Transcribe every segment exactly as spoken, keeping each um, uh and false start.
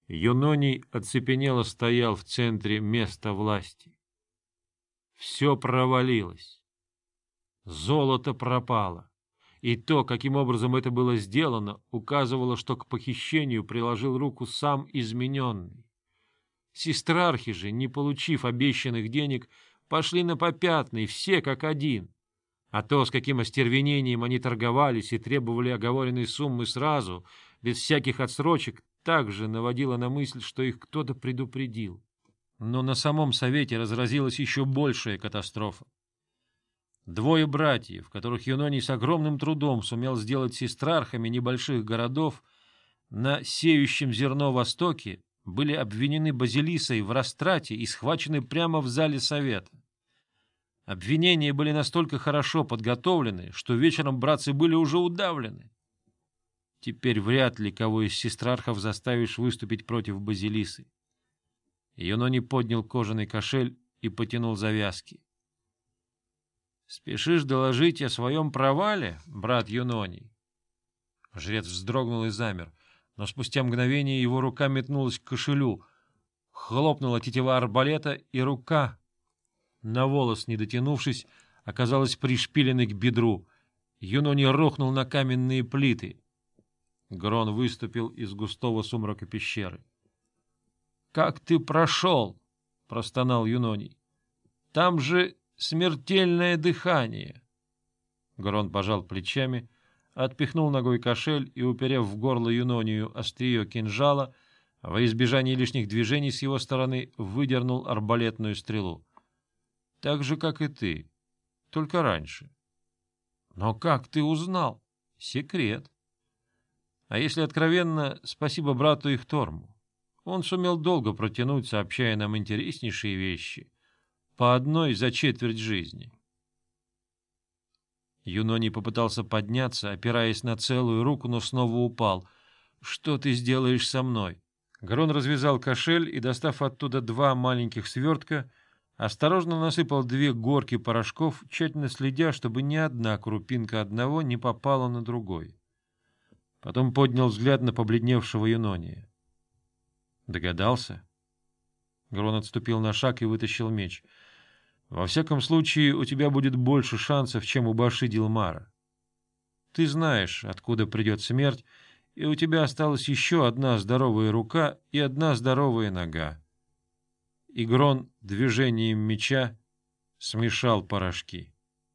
Юноний оцепенело стоял в центре места власти. Все провалилось. Золото пропало. И то, каким образом это было сделано, указывало, что к похищению приложил руку сам измененный. Сестрархи же, не получив обещанных денег, пошли на попятный, все как один. А то, с каким остервенением они торговались и требовали оговоренной суммы сразу, без всяких отсрочек, также наводило на мысль, что их кто-то предупредил. Но на самом совете разразилась еще большая катастрофа. Двое братьев, которых Юноний с огромным трудом сумел сделать сестрархами небольших городов, на сеющем зерно Востоке были обвинены Базилисой в растрате и схвачены прямо в зале совета. Обвинения были настолько хорошо подготовлены, что вечером братцы были уже удавлены. Теперь вряд ли кого из сестрархов заставишь выступить против Базилисы. Юноний поднял кожаный кошель и потянул завязки. — Спешишь доложить о своем провале, брат Юноний? Жрец вздрогнул и замер, но спустя мгновение его рука метнулась к кошелю, хлопнула тетива арбалета, и рука, на волос не дотянувшись, оказалась пришпиленной к бедру. Юноний рухнул на каменные плиты. Грон выступил из густого сумрака пещеры. — Как ты прошел? — простонал Юноний. — Там же смертельное дыхание. Грон пожал плечами, отпихнул ногой кошель и, уперев в горло Юнонию острие кинжала, во избежание лишних движений с его стороны выдернул арбалетную стрелу. — Так же, как и ты, только раньше. — Но как ты узнал? — Секрет. А если откровенно, спасибо брату Ихторму. Он сумел долго протянуть, сообщая нам интереснейшие вещи, по одной за четверть жизни. Юноний попытался подняться, опираясь на целую руку, но снова упал. — Что ты сделаешь со мной? Грон развязал кошель и, достав оттуда два маленьких свертка, осторожно насыпал две горки порошков, тщательно следя, чтобы ни одна крупинка одного не попала на другой. Потом поднял взгляд на побледневшего Юнония. Догадался? Грон отступил на шаг и вытащил меч. Во всяком случае, у тебя будет больше шансов, чем у Баши Дилмара. Ты знаешь, откуда придет смерть, и у тебя осталась еще одна здоровая рука и одна здоровая нога. И Грон движением меча смешал порошки.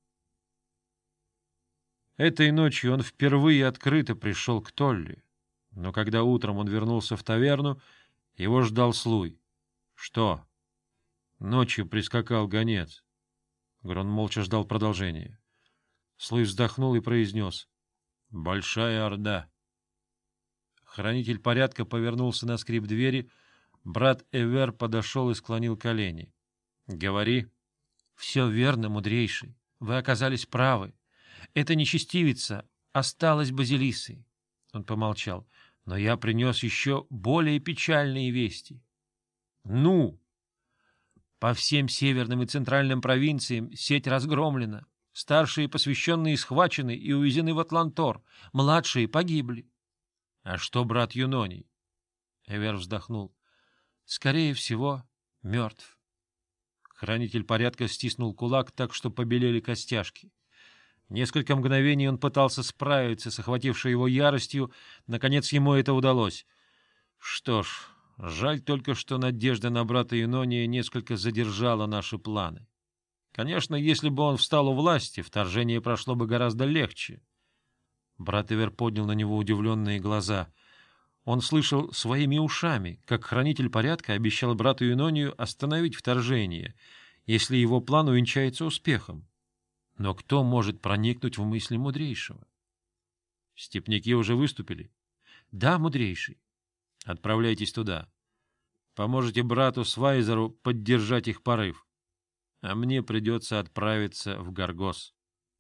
Этой ночью он впервые открыто пришел к Толли, но когда утром он вернулся в таверну, его ждал Слуй. — Что? Ночью прискакал гонец. Грон молча ждал продолжения. Слуй вздохнул и произнес: — Большая орда. Хранитель порядка повернулся на скрип двери. Брат Эвер подошел и склонил колени. — Говори. — Все верно, мудрейший. Вы оказались правы. Эта нечестивица осталась Базилисой. Он помолчал. Но я принес еще более печальные вести. — Ну? По всем северным и центральным провинциям сеть разгромлена. Старшие посвященные схвачены и увезены в Атлантор. Младшие погибли. — А что брат Юноний? Эвер вздохнул. — Скорее всего, мертв. Хранитель порядка стиснул кулак так, что побелели костяшки. Несколько мгновений он пытался справиться с охватившей его яростью. Наконец ему это удалось. Что ж, жаль только, что надежда на брата Юнония несколько задержала наши планы. Конечно, если бы он встал у власти, вторжение прошло бы гораздо легче. Брат Эвер поднял на него удивленные глаза. Он слышал своими ушами, как хранитель порядка обещал брату Юнонию остановить вторжение, если его план увенчается успехом. Но кто может проникнуть в мысли мудрейшего? Степняки уже выступили? Да, мудрейший. Отправляйтесь туда. Поможете брату Свайзеру поддержать их порыв. А мне придется отправиться в Гаргос.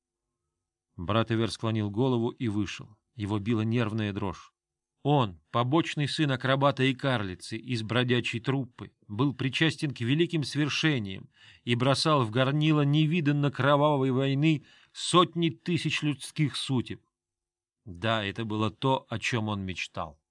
Брат Эвер склонил голову и вышел. Его била нервная дрожь. Он, побочный сын акробата и карлицы из бродячей труппы, был причастен к великим свершениям и бросал в горнило невиданно кровавой войны сотни тысяч людских судеб. Да, это было то, о чем он мечтал.